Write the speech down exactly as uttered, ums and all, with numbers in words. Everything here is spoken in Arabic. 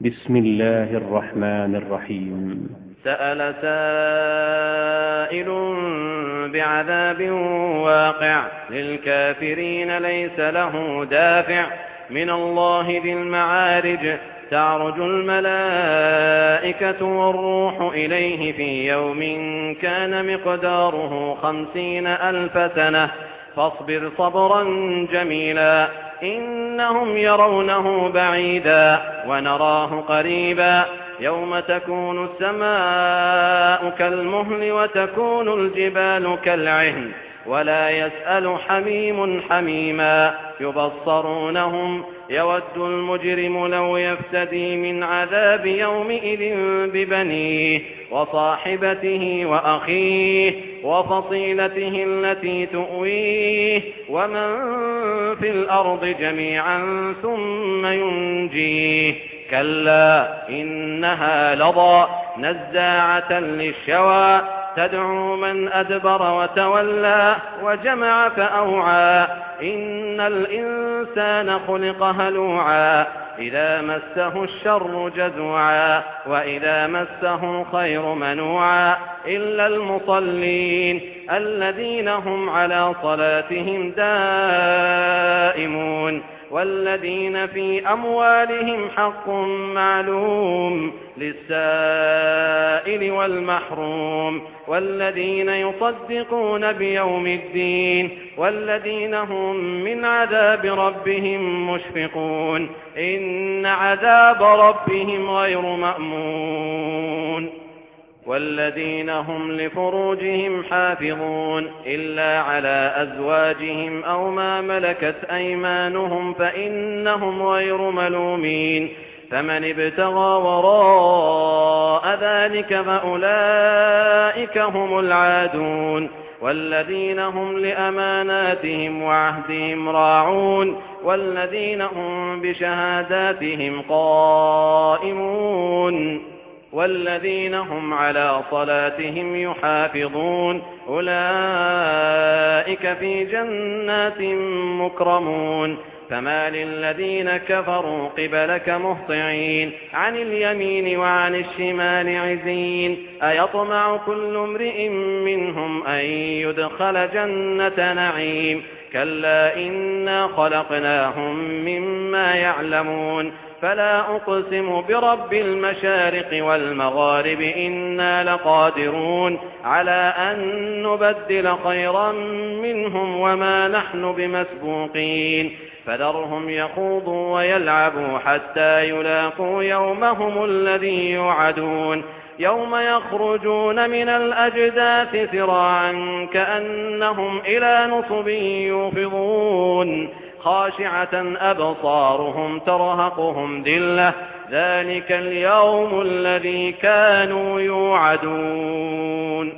بسم الله الرحمن الرحيم. سأل سائل بعذاب واقع للكافرين ليس له دافع من الله ذي المعارج تعرج الملائكة والروح إليه في يوم كان مقداره خمسين ألف سنة فاصبر صبرا جميلا إنهم يرونه بعيدا ونراه قريبا يوم تكون السماء كالمهل وتكون الجبال كالعهن ولا يسأل حميم حميما يبصرونهم يود المجرم لو يفتدي من عذاب يومئذ ببنيه وصاحبته وأخيه وفصيلته التي تؤويه ومن في الأرض جميعا ثم ينجيه كلا إنها لظى نزاعة للشوى تدعو من أدبر وتولى وجمع فأوعى إن الإنسان خلق هلوعا إذا مسه الشر جزوعا وإذا مسه الخير منوعا إلا المصلين الذين هم على صلاتهم دائمون والذين في أموالهم حق معلوم للسائل والمحروم والذين يصدقون بيوم الدين والذين هم من عذاب ربهم مشفقون إن عذاب ربهم غير مأمون والذين هم لفروجهم حافظون إلا على أزواجهم أو ما ملكت أيمانهم فإنهم غير ملومين فمن ابتغى وراء ذلك فأولئك هم العادون والذين هم لأماناتهم وعهدهم راعون والذين هم بشهاداتهم قائمون والذين هم على صلاتهم يحافظون أولئك في جنات مكرمون فما للذين كفروا قبلك مهطعين عن اليمين وعن الشمال عزين أيطمع كل امرئ منهم أن يدخل جنة نعيم كلا إنا خلقناهم مما يعلمون فلا أقسم برب المشارق والمغارب إنا لقادرون على أن نبدل خيرا منهم وما نحن بمسبوقين فذرهم يخوضوا ويلعبوا حتى يلاقوا يومهم الذي يوعدون يوم يخرجون من الأجداث سراعا كأنهم إلى نصب يوفضون خاشعة أبصارهم ترهقهم ذلة ذلك اليوم الذي كانوا يوعدون.